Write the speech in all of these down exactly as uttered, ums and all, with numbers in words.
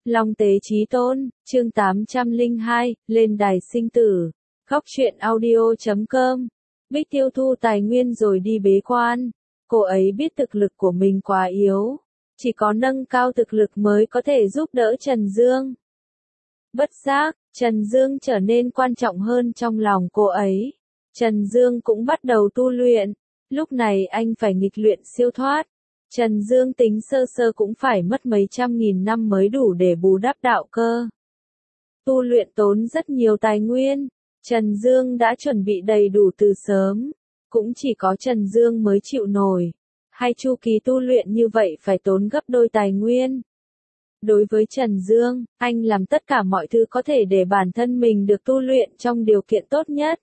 Long Tế Chí Tôn, chương tám trăm lẻ hai, lên đài sinh tử. Góc truyện audio chấm com. Bích tiêu thu tài nguyên rồi đi bế quan. Cô ấy biết thực lực của mình quá yếu. Chỉ có nâng cao thực lực mới có thể giúp đỡ Trần Dương. Bất giác, Trần Dương trở nên quan trọng hơn trong lòng cô ấy. Trần Dương cũng bắt đầu tu luyện. Lúc này anh phải nghịch luyện siêu thoát. Trần Dương tính sơ sơ cũng phải mất mấy trăm nghìn năm mới đủ để bù đắp đạo cơ. Tu luyện tốn rất nhiều tài nguyên. Trần Dương đã chuẩn bị đầy đủ từ sớm. Cũng chỉ có Trần Dương mới chịu nổi. Hai chu kỳ tu luyện như vậy phải tốn gấp đôi tài nguyên. Đối với Trần Dương, anh làm tất cả mọi thứ có thể để bản thân mình được tu luyện trong điều kiện tốt nhất.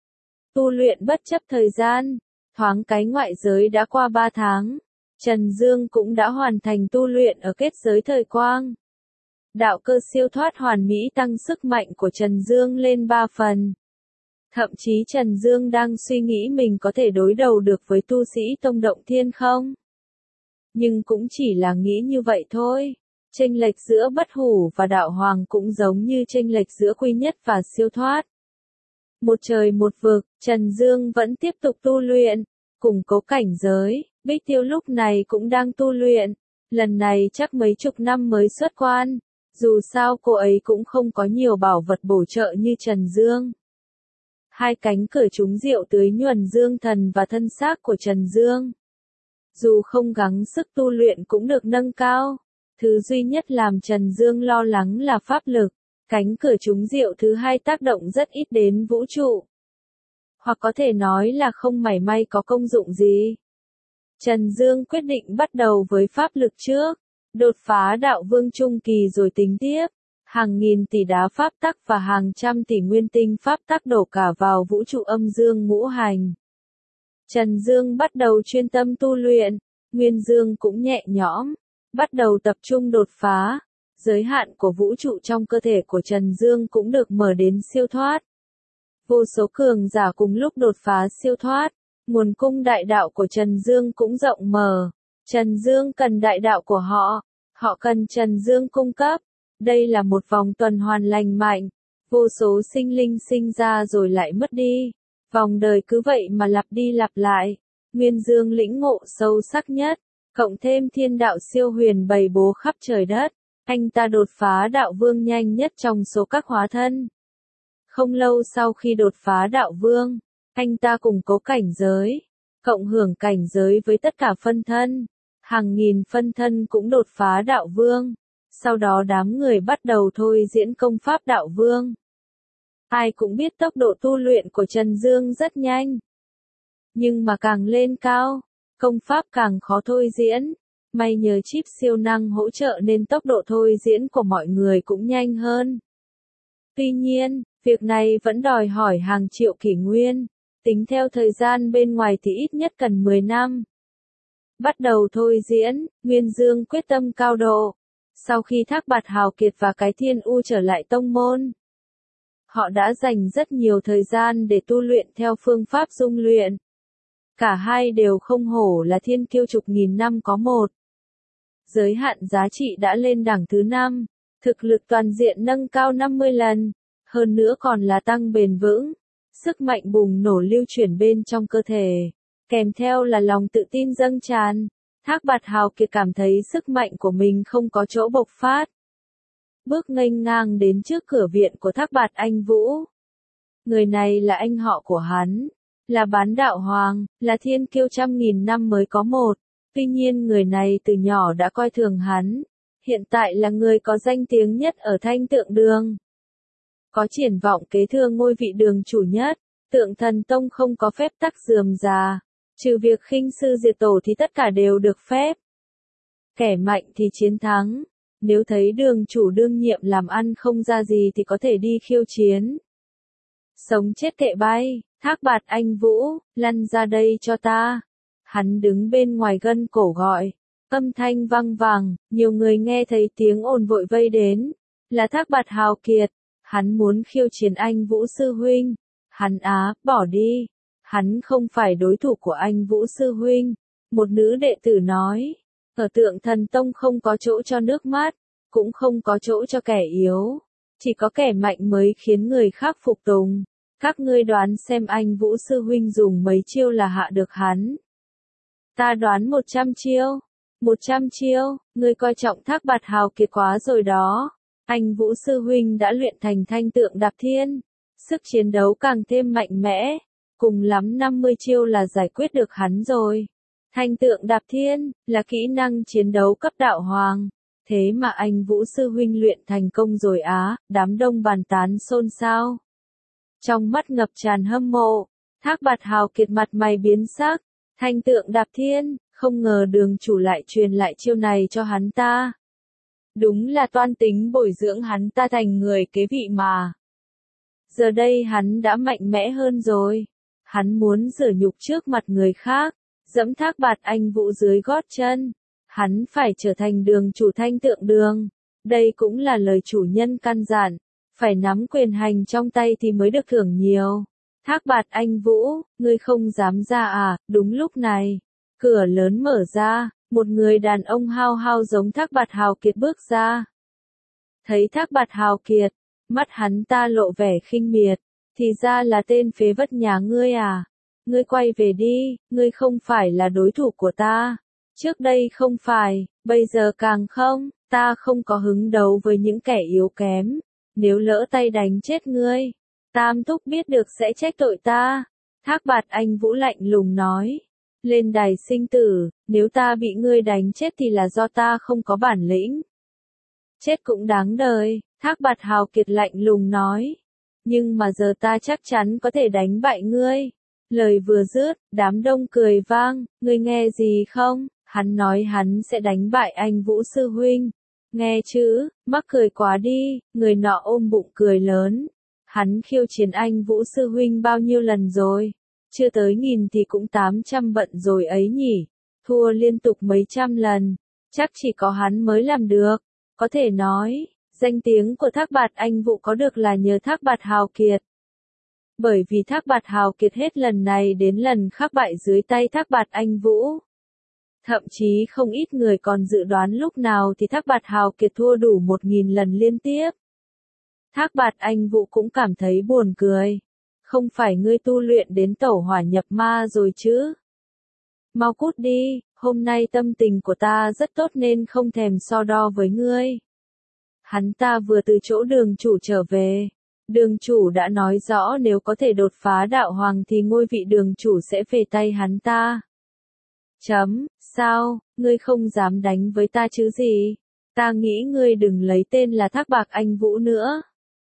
Tu luyện bất chấp thời gian. Thoáng cái ngoại giới đã qua ba tháng. Trần Dương cũng đã hoàn thành tu luyện ở kết giới thời quang. Đạo cơ siêu thoát hoàn mỹ tăng sức mạnh của Trần Dương lên ba phần. Thậm chí Trần Dương đang suy nghĩ mình có thể đối đầu được với tu sĩ Tông Động Thiên không? Nhưng cũng chỉ là nghĩ như vậy thôi. Chênh lệch giữa Bất Hủ và Đạo Hoàng cũng giống như chênh lệch giữa Quy Nhất và siêu thoát. Một trời một vực, Trần Dương vẫn tiếp tục tu luyện, củng cố cảnh giới. Bích Tiêu lúc này cũng đang tu luyện, lần này chắc mấy chục năm mới xuất quan, dù sao cô ấy cũng không có nhiều bảo vật bổ trợ như Trần Dương. Hai cánh cửa trúng rượu tưới nhuần dương thần và thân xác của Trần Dương. Dù không gắng sức tu luyện cũng được nâng cao, thứ duy nhất làm Trần Dương lo lắng là pháp lực, cánh cửa trúng rượu thứ hai tác động rất ít đến vũ trụ. Hoặc có thể nói là không mảy may có công dụng gì. Trần Dương quyết định bắt đầu với pháp lực trước, đột phá đạo vương trung kỳ rồi tính tiếp. Hàng nghìn tỷ đá pháp tắc và hàng trăm tỷ nguyên tinh pháp tắc đổ cả vào vũ trụ âm dương ngũ hành. Trần Dương bắt đầu chuyên tâm tu luyện, Nguyên Dương cũng nhẹ nhõm, bắt đầu tập trung đột phá. Giới hạn của vũ trụ trong cơ thể của Trần Dương cũng được mở đến siêu thoát. Vô số cường giả cùng lúc đột phá siêu thoát. Nguồn cung đại đạo của Trần Dương cũng rộng mở. Trần Dương cần đại đạo của họ, họ cần Trần Dương cung cấp. Đây là một vòng tuần hoàn lành mạnh. Vô số sinh linh sinh ra rồi lại mất đi. Vòng đời cứ vậy mà lặp đi lặp lại. Nguyên Dương lĩnh ngộ sâu sắc nhất, cộng thêm thiên đạo siêu huyền bày bố khắp trời đất. Anh ta đột phá đạo vương nhanh nhất trong số các hóa thân. Không lâu sau khi đột phá đạo vương, anh ta củng cố cảnh giới, cộng hưởng cảnh giới với tất cả phân thân. Hàng nghìn phân thân cũng đột phá đạo vương. Sau đó đám người bắt đầu thôi diễn công pháp đạo vương. Ai cũng biết tốc độ tu luyện của Trần Dương rất nhanh. Nhưng mà càng lên cao, công pháp càng khó thôi diễn. May nhờ chip siêu năng hỗ trợ nên tốc độ thôi diễn của mọi người cũng nhanh hơn. Tuy nhiên, việc này vẫn đòi hỏi hàng triệu kỷ nguyên. Tính theo thời gian bên ngoài thì ít nhất cần mười năm. Bắt đầu thôi diễn, Nguyên Dương quyết tâm cao độ. Sau khi Thác Bạt Hào Kiệt và Cái Thiên U trở lại tông môn, họ đã dành rất nhiều thời gian để tu luyện theo phương pháp dung luyện. Cả hai đều không hổ là thiên kiêu chục nghìn năm có một. Giới hạn giá trị đã lên đẳng thứ năm, thực lực toàn diện nâng cao năm mươi lần, hơn nữa còn là tăng bền vững. Sức mạnh bùng nổ lưu chuyển bên trong cơ thể, kèm theo là lòng tự tin dâng tràn. Thác Bạt Hào Kiệt cảm thấy sức mạnh của mình không có chỗ bộc phát. Bước nghênh ngang đến trước cửa viện của Thác Bạt Anh Vũ. Người này là anh họ của hắn, là bán đạo hoàng, là thiên kiêu trăm nghìn năm mới có một. Tuy nhiên người này từ nhỏ đã coi thường hắn. Hiện tại là người có danh tiếng nhất ở Thanh Tượng Đường. Có triển vọng kế thừa ngôi vị đường chủ nhất. Tượng Thần Tông không có phép tắc rườm rà. Trừ việc khinh sư diệt tổ thì tất cả đều được phép. Kẻ mạnh thì chiến thắng. Nếu thấy đường chủ đương nhiệm làm ăn không ra gì thì có thể đi khiêu chiến. Sống chết kệ bay, Thác Bạt Anh Vũ, lăn ra đây cho ta. Hắn đứng bên ngoài gân cổ gọi. Âm thanh vang vàng, nhiều người nghe thấy tiếng ồn vội vây đến. Là Thác Bạt Hào Kiệt. Hắn muốn khiêu chiến anh Vũ sư huynh. Hắn á, bỏ đi. Hắn không phải đối thủ của anh Vũ sư huynh. Một nữ đệ tử nói. Ở Tượng Thần Tông không có chỗ cho nước mắt. cũng không có chỗ cho kẻ yếu. Chỉ có kẻ mạnh mới khiến người khác phục tùng. Các ngươi đoán xem anh Vũ sư huynh dùng mấy chiêu là hạ được hắn. Ta đoán một trăm chiêu. Một trăm chiêu, ngươi coi trọng Thác Bạt Hào Kiệt quá rồi đó. Anh Vũ sư huynh đã luyện thành thanh tượng đạp thiên. Sức chiến đấu càng thêm mạnh mẽ. Cùng lắm năm mươi chiêu là giải quyết được hắn rồi. Thanh tượng đạp thiên, là kỹ năng chiến đấu cấp đạo hoàng. Thế mà anh Vũ sư huynh luyện thành công rồi á, đám đông bàn tán xôn xao. Trong mắt ngập tràn hâm mộ, Thác Bạt Hào Kiệt mặt mày biến sắc. Thanh tượng đạp thiên, không ngờ đường chủ lại truyền lại chiêu này cho hắn ta. Đúng là toan tính bồi dưỡng hắn ta thành người kế vị mà. Giờ đây hắn đã mạnh mẽ hơn rồi. Hắn muốn rửa nhục trước mặt người khác, dẫm Thác Bạt Anh Vũ dưới gót chân. Hắn phải trở thành đường chủ thanh tượng đường. Đây cũng là lời chủ nhân căn dặn. Phải nắm quyền hành trong tay thì mới được thưởng nhiều. Thác Bạt Anh Vũ, ngươi không dám ra à? Đúng lúc này, cửa lớn mở ra, một người đàn ông hao hao giống Thác Bạt Hào Kiệt bước ra. Thấy Thác Bạt Hào Kiệt, mắt hắn ta lộ vẻ khinh miệt, thì ra là tên phế vật nhà ngươi à? Ngươi quay về đi, ngươi không phải là đối thủ của ta. Trước đây không phải, bây giờ càng không, ta không có hứng đấu với những kẻ yếu kém. Nếu lỡ tay đánh chết ngươi, Tam Thúc biết được sẽ trách tội ta. Thác Bạt Anh Vũ lạnh lùng nói. Lên đài sinh tử, nếu ta bị ngươi đánh chết thì là do ta không có bản lĩnh. Chết cũng đáng đời, Thác Bạt Hào Kiệt lạnh lùng nói. Nhưng mà giờ ta chắc chắn có thể đánh bại ngươi. Lời vừa dứt, đám đông cười vang, ngươi nghe gì không? Hắn nói hắn sẽ đánh bại anh Vũ sư huynh. Nghe chứ, mắc cười quá đi, người nọ ôm bụng cười lớn. Hắn khiêu chiến anh Vũ sư huynh bao nhiêu lần rồi? Chưa tới nghìn thì cũng tám trăm bận rồi ấy nhỉ. Thua liên tục mấy trăm lần. Chắc chỉ có hắn mới làm được. Có thể nói, danh tiếng của Thác Bạt Anh Vũ có được là nhờ Thác Bạt Hào Kiệt. Bởi vì Thác Bạt Hào Kiệt hết lần này đến lần khác bại dưới tay Thác Bạt Anh Vũ. Thậm chí không ít người còn dự đoán lúc nào thì Thác Bạt Hào Kiệt thua đủ một nghìn lần liên tiếp. Thác Bạt Anh Vũ cũng cảm thấy buồn cười. Không phải ngươi tu luyện đến tẩu hỏa nhập ma rồi chứ? Mau cút đi, hôm nay tâm tình của ta rất tốt nên không thèm so đo với ngươi. Hắn ta vừa từ chỗ đường chủ trở về. Đường chủ đã nói rõ nếu có thể đột phá đạo hoàng thì ngôi vị đường chủ sẽ về tay hắn ta. Chấm, sao, ngươi không dám đánh với ta chứ gì? Ta nghĩ ngươi đừng lấy tên là Thác Bạt Anh Vũ nữa.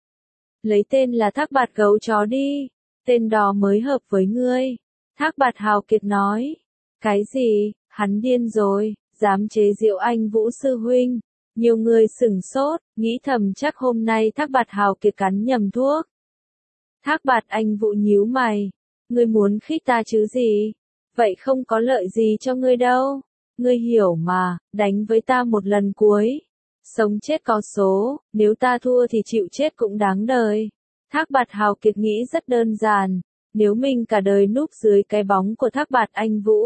Lấy tên là Thác Bạt Gấu Chó đi, tên đó mới hợp với ngươi. Thác Bạt Hào Kiệt nói. Cái gì, hắn điên rồi, dám chế giễu anh Vũ sư huynh. Nhiều người sửng sốt, nghĩ thầm chắc hôm nay Thác Bạt Hào Kiệt cắn nhầm thuốc. Thác Bạt Anh Vũ nhíu mày. Ngươi muốn khích ta chứ gì? Vậy không có lợi gì cho ngươi đâu. Ngươi hiểu mà, đánh với ta một lần cuối. Sống chết có số, nếu ta thua thì chịu chết cũng đáng đời. Thác Bạt Hào Kiệt nghĩ rất đơn giản. Nếu mình cả đời núp dưới cái bóng của Thác Bạt Anh Vũ,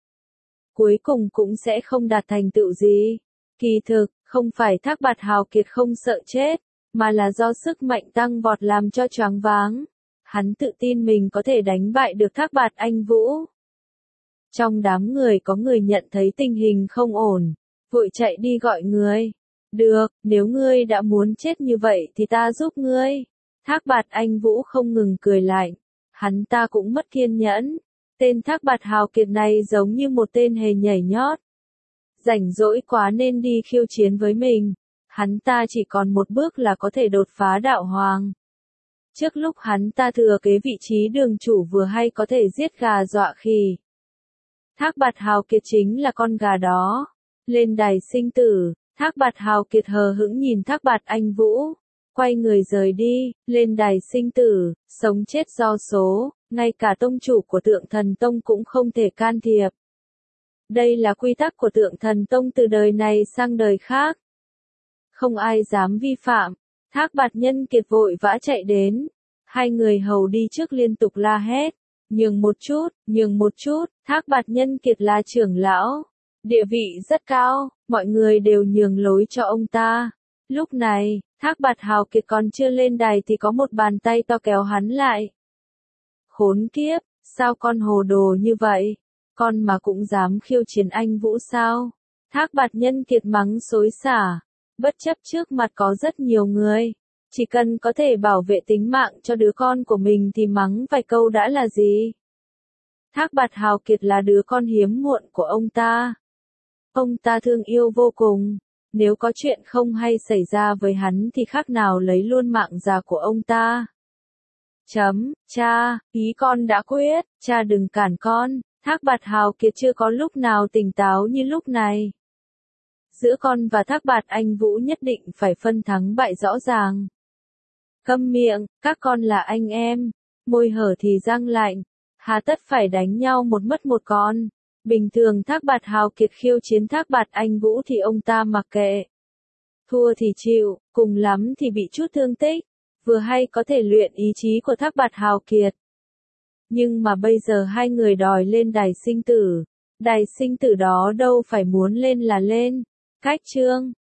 cuối cùng cũng sẽ không đạt thành tựu gì. Kỳ thực, không phải Thác Bạt Hào Kiệt không sợ chết, mà là do sức mạnh tăng vọt làm cho choáng váng. Hắn tự tin mình có thể đánh bại được Thác Bạt Anh Vũ. Trong đám người có người nhận thấy tình hình không ổn, vội chạy đi gọi người. Được, nếu ngươi đã muốn chết như vậy thì ta giúp ngươi. Thác Bạt Anh Vũ không ngừng cười lạnh. Hắn ta cũng mất kiên nhẫn. Tên Thác Bạt Hào Kiệt này giống như một tên hề nhảy nhót. Rảnh rỗi quá nên đi khiêu chiến với mình. Hắn ta chỉ còn một bước là có thể đột phá đạo hoàng. Trước lúc hắn ta thừa kế vị trí đường chủ vừa hay có thể giết gà dọa khỉ. Thác Bạt Hào Kiệt chính là con gà đó. Lên đài sinh tử, Thác Bạt Hào Kiệt hờ hững nhìn Thác Bạt Anh Vũ. Quay người rời đi, lên đài sinh tử, sống chết do số, ngay cả tông chủ của Tượng Thần Tông cũng không thể can thiệp. Đây là quy tắc của Tượng Thần Tông từ đời này sang đời khác. Không ai dám vi phạm. Thác Bạt Nhân Kiệt vội vã chạy đến. Hai người hầu đi trước liên tục la hét. Nhường một chút, nhường một chút, Thác Bạt Nhân Kiệt là trưởng lão. Địa vị rất cao, mọi người đều nhường lối cho ông ta. Lúc này, Thác Bạt Hào Kiệt còn chưa lên đài thì có một bàn tay to kéo hắn lại. Khốn kiếp, sao con hồ đồ như vậy? Con mà cũng dám khiêu chiến anh Vũ sao? Thác Bạt Nhân Kiệt mắng xối xả, bất chấp trước mặt có rất nhiều người. Chỉ cần có thể bảo vệ tính mạng cho đứa con của mình thì mắng vài câu đã là gì? Thác Bạt Hào Kiệt là đứa con hiếm muộn của ông ta. Ông ta thương yêu vô cùng. Nếu có chuyện không hay xảy ra với hắn thì khác nào lấy luôn mạng già của ông ta. Chấm, cha, ý con đã quyết, cha đừng cản con. Thác Bạt Hào Kiệt chưa có lúc nào tỉnh táo như lúc này. Giữa con và Thác Bạt Anh Vũ nhất định phải phân thắng bại rõ ràng. Câm miệng, các con là anh em. Môi hở thì răng lạnh. Hà tất phải đánh nhau một mất một con. Bình thường Thác Bạt Hào Kiệt khiêu chiến Thác Bạt Anh Vũ thì ông ta mặc kệ. Thua thì chịu, cùng lắm thì bị chút thương tích. Vừa hay có thể luyện ý chí của Thác Bạt Hào Kiệt. Nhưng mà bây giờ hai người đòi lên đài sinh tử. Đài sinh tử đó đâu phải muốn lên là lên. Cách chương